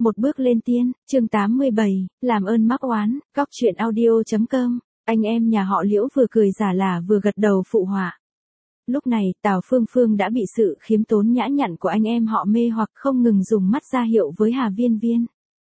Một bước lên tiên, chương 87, làm ơn mắc oán, góc truyện audio.com, anh em nhà họ Liễu vừa cười giả lả vừa gật đầu phụ họa. Lúc này, Tào Phương Phương đã bị sự khiêm tốn nhã nhặn của anh em họ mê hoặc không ngừng dùng mắt ra hiệu với Hà Viên Viên.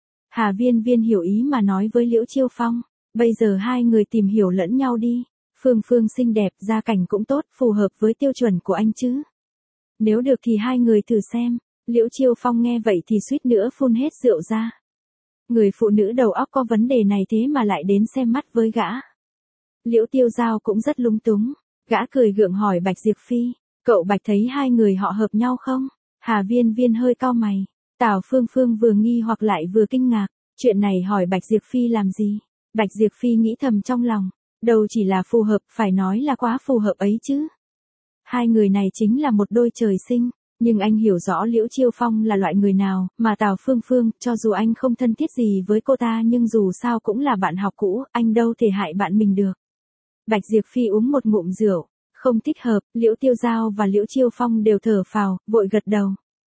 Hà Viên Viên hiểu ý mà nói với Liễu Chiêu Phong, bây giờ hai người tìm hiểu lẫn nhau đi, Phương Phương xinh đẹp, gia cảnh cũng tốt, phù hợp với tiêu chuẩn của anh chứ. Nếu được thì hai người thử xem. Liễu Chiêu Phong nghe vậy thì suýt nữa phun hết rượu ra. Người phụ nữ đầu óc có vấn đề này thế mà lại đến xem mắt với gã. Liễu Tiêu Giao cũng rất lúng túng. Gã cười gượng hỏi Bạch Diệp Phi, cậu Bạch thấy hai người họ hợp nhau không? Hà Viên Viên hơi cau mày. Tào Phương Phương vừa nghi hoặc lại vừa kinh ngạc. Chuyện này hỏi Bạch Diệp Phi làm gì? Bạch Diệp Phi nghĩ thầm trong lòng. Đâu chỉ là phù hợp, phải nói là quá phù hợp ấy chứ. Hai người này chính là một đôi trời sinh. Nhưng anh hiểu rõ Liễu Chiêu Phong là loại người nào, mà Tào Phương Phương, cho dù anh không thân thiết gì với cô ta nhưng dù sao cũng là bạn học cũ, anh đâu thể hại bạn mình được. Bạch Diệp Phi uống một ngụm rượu, không thích hợp, Liễu Tiêu Giao và Liễu Chiêu Phong đều thở phào, vội gật đầu.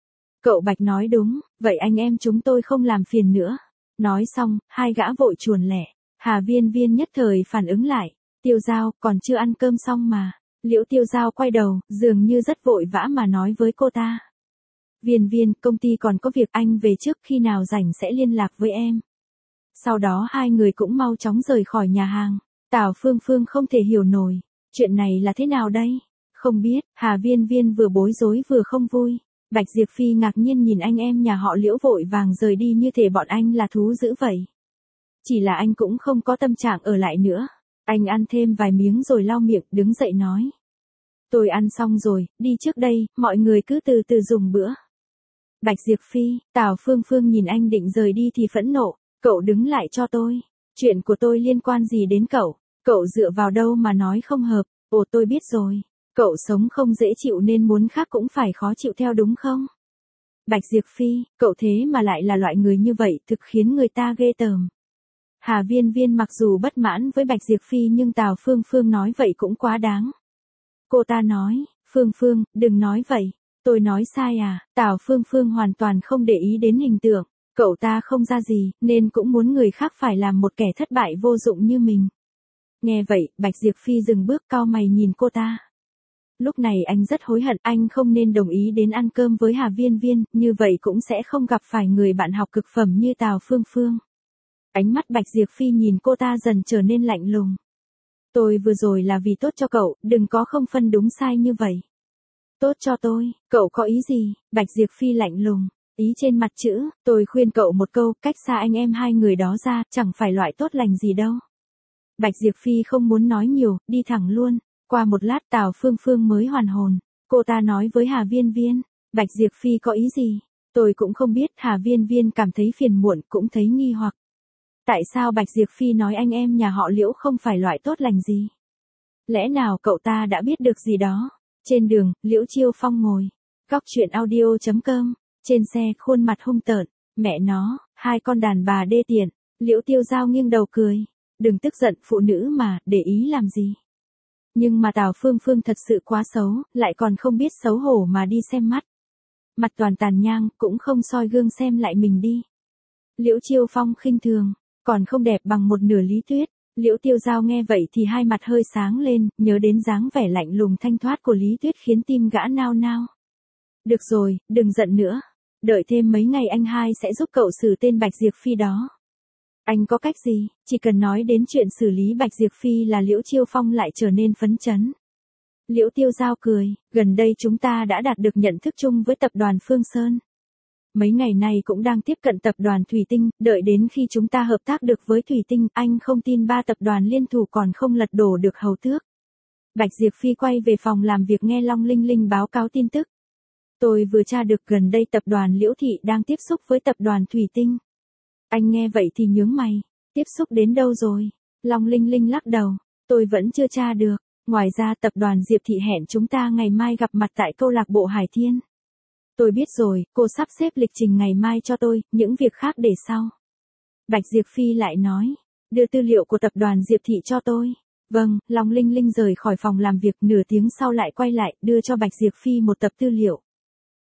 Cậu Bạch nói đúng, vậy anh em chúng tôi không làm phiền nữa. Nói xong, hai gã vội chuồn lẻ, Hà Viên Viên nhất thời phản ứng lại, Tiêu Giao, còn chưa ăn cơm xong mà. Liễu Tiêu Giao quay đầu, dường như rất vội vã mà nói với cô ta. Viên Viên, công ty còn có việc, anh về trước, khi nào rảnh sẽ liên lạc với em. Sau đó hai người cũng mau chóng rời khỏi nhà hàng. Tào Phương Phương không thể hiểu nổi. Chuyện này là thế nào đây? Không biết, Hà Viên Viên vừa bối rối vừa không vui. Bạch Diệp Phi ngạc nhiên nhìn anh em nhà họ Liễu vội vàng rời đi như thể bọn anh là thú dữ vậy. Chỉ là anh cũng không có tâm trạng ở lại nữa. Anh ăn thêm vài miếng rồi lau miệng, đứng dậy nói. Tôi ăn xong rồi, đi trước đây, mọi người cứ từ từ dùng bữa. Bạch Diệp Phi, Tào Phương Phương nhìn anh định rời đi thì phẫn nộ, cậu đứng lại cho tôi. Chuyện của tôi liên quan gì đến cậu? Cậu dựa vào đâu mà nói không hợp? Ồ, tôi biết rồi. Cậu sống không dễ chịu nên muốn khác cũng phải khó chịu theo đúng không? Bạch Diệp Phi, cậu thế mà lại là loại người như vậy, thực khiến người ta ghê tởm. Hà Viên Viên mặc dù bất mãn với Bạch Diệp Phi nhưng Tào Phương Phương nói vậy cũng quá đáng. Cô ta nói, Phương Phương, đừng nói vậy. Tôi nói sai à? Tào Phương Phương hoàn toàn không để ý đến hình tượng. Cậu ta không ra gì, nên cũng muốn người khác phải làm một kẻ thất bại vô dụng như mình. Nghe vậy, Bạch Diệp Phi dừng bước cau mày nhìn cô ta. Lúc này anh rất hối hận, anh không nên đồng ý đến ăn cơm với Hà Viên Viên, như vậy cũng sẽ không gặp phải người bạn học cực phẩm như Tào Phương Phương. Ánh mắt Bạch Diệp Phi nhìn cô ta dần trở nên lạnh lùng. Tôi vừa rồi là vì tốt cho cậu, đừng có không phân đúng sai như vậy. Tốt cho tôi, cậu có ý gì? Bạch Diệp Phi lạnh lùng, ý trên mặt chữ, tôi khuyên cậu một câu, cách xa anh em hai người đó ra, chẳng phải loại tốt lành gì đâu. Bạch Diệp Phi không muốn nói nhiều, đi thẳng luôn. Qua một lát Tào Phương Phương mới hoàn hồn. Cô ta nói với Hà Viên Viên, Bạch Diệp Phi có ý gì? Tôi cũng không biết. Hà Viên Viên cảm thấy phiền muộn, cũng thấy nghi hoặc. Tại sao Bạch Diệp Phi nói anh em nhà họ Liễu không phải loại tốt lành gì? Lẽ nào cậu ta đã biết được gì đó? Trên đường, Liễu Chiêu Phong ngồi. Góc truyện audio.com. Trên xe, khuôn mặt hung tợn. Mẹ nó, hai con đàn bà đê tiện. Liễu Tiêu Giao nghiêng đầu cười. Đừng tức giận, phụ nữ mà, để ý làm gì? Nhưng mà Tào Phương Phương thật sự quá xấu, lại còn không biết xấu hổ mà đi xem mắt. Mặt toàn tàn nhang, cũng không soi gương xem lại mình đi. Liễu Chiêu Phong khinh thường, còn không đẹp bằng một nửa Lý Tuyết. Liễu Tiêu Giao nghe vậy thì hai mặt hơi sáng lên, nhớ đến dáng vẻ lạnh lùng thanh thoát của Lý Tuyết khiến tim gã nao nao. Được rồi, đừng giận nữa. Đợi thêm mấy ngày anh hai sẽ giúp cậu xử tên Bạch Diệp Phi đó. Anh có cách gì? Chỉ cần nói đến chuyện xử lý Bạch Diệp Phi là Liễu Chiêu Phong lại trở nên phấn chấn. Liễu Tiêu Giao cười, gần đây chúng ta đã đạt được nhận thức chung với tập đoàn Phương Sơn. Mấy ngày này cũng đang tiếp cận tập đoàn Thủy Tinh, đợi đến khi chúng ta hợp tác được với Thủy Tinh, anh không tin ba tập đoàn liên thủ còn không lật đổ được hầu tước. Bạch Diệp Phi quay về phòng làm việc nghe Long Linh Linh báo cáo tin tức. Tôi vừa tra được gần đây tập đoàn Liễu Thị đang tiếp xúc với tập đoàn Thủy Tinh. Anh nghe vậy thì nhướng mày, tiếp xúc đến đâu rồi? Long Linh Linh lắc đầu, tôi vẫn chưa tra được. Ngoài ra tập đoàn Diệp Thị hẹn chúng ta ngày mai gặp mặt tại câu lạc bộ Hải Thiên. Tôi biết rồi, cô sắp xếp lịch trình ngày mai cho tôi, những việc khác để sau. Bạch Diệp Phi lại nói, đưa tư liệu của tập đoàn Diệp Thị cho tôi. Vâng, Long Linh Linh rời khỏi phòng làm việc, nửa tiếng sau lại quay lại, đưa cho Bạch Diệp Phi một tập tư liệu.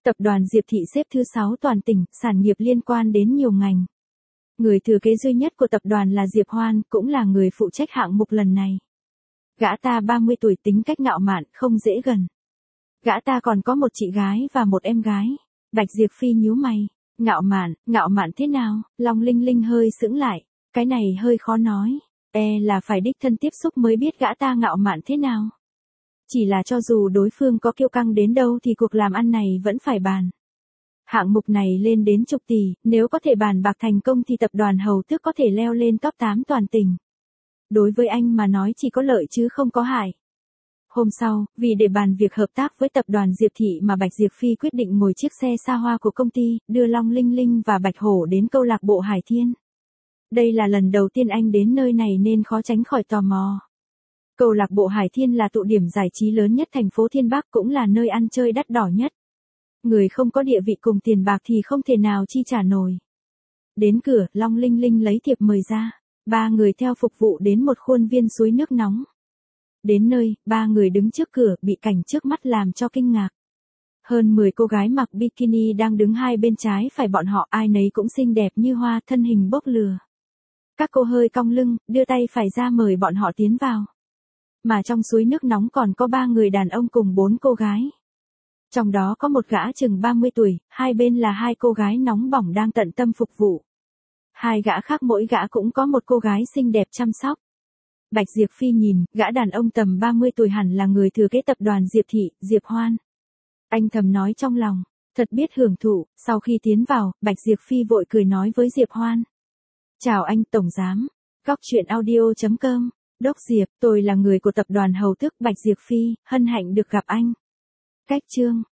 Tập đoàn Diệp Thị xếp thứ 6 toàn tỉnh, sản nghiệp liên quan đến nhiều ngành. Người thừa kế duy nhất của tập đoàn là Diệp Hoan, cũng là người phụ trách hạng mục lần này. Gã ta 30 tuổi, tính cách ngạo mạn, không dễ gần. Gã ta còn có một chị gái và một em gái. Bạch Diệp Phi nhíu mày. Ngạo mạn thế nào? Long Linh Linh hơi sững lại. Cái này hơi khó nói. Là phải đích thân tiếp xúc mới biết gã ta ngạo mạn thế nào. Chỉ là cho dù đối phương có kiêu căng đến đâu thì cuộc làm ăn này vẫn phải bàn. Hạng mục này lên đến chục tỷ, nếu có thể bàn bạc thành công thì tập đoàn Hầu Tước có thể leo lên top 8 toàn tỉnh. Đối với anh mà nói chỉ có lợi chứ không có hại. Hôm sau, vì để bàn việc hợp tác với tập đoàn Diệp Thị mà Bạch Diệp Phi quyết định ngồi chiếc xe xa hoa của công ty, đưa Long Linh Linh và Bạch Hổ đến câu lạc bộ Hải Thiên. Đây là lần đầu tiên anh đến nơi này nên khó tránh khỏi tò mò. Câu lạc bộ Hải Thiên là tụ điểm giải trí lớn nhất thành phố Thiên Bắc, cũng là nơi ăn chơi đắt đỏ nhất. Người không có địa vị cùng tiền bạc thì không thể nào chi trả nổi. Đến cửa, Long Linh Linh lấy thiệp mời ra. 3 người theo phục vụ đến một khuôn viên suối nước nóng. Đến nơi, 3 người đứng trước cửa, bị cảnh trước mắt làm cho kinh ngạc. Hơn 10 cô gái mặc bikini đang đứng hai bên trái phải bọn họ, ai nấy cũng xinh đẹp như hoa, thân hình bốc lửa. Các cô hơi cong lưng, đưa tay phải ra mời bọn họ tiến vào. Mà trong suối nước nóng còn có 3 người đàn ông cùng 4 cô gái. Trong đó có một gã chừng 30 tuổi, hai bên là 2 cô gái nóng bỏng đang tận tâm phục vụ. 2 gã khác mỗi gã cũng có một cô gái xinh đẹp chăm sóc. Bạch Diệp Phi nhìn, gã đàn ông tầm 30 tuổi hẳn là người thừa kế tập đoàn Diệp Thị, Diệp Hoan. Anh thầm nói trong lòng, thật biết hưởng thụ. Sau khi tiến vào, Bạch Diệp Phi vội cười nói với Diệp Hoan. Chào anh Tổng Giám. Góc truyện audio.com. Đốc Diệp, tôi là người của tập đoàn Hầu Tước. Bạch Diệp Phi, hân hạnh được gặp anh. Cách chương.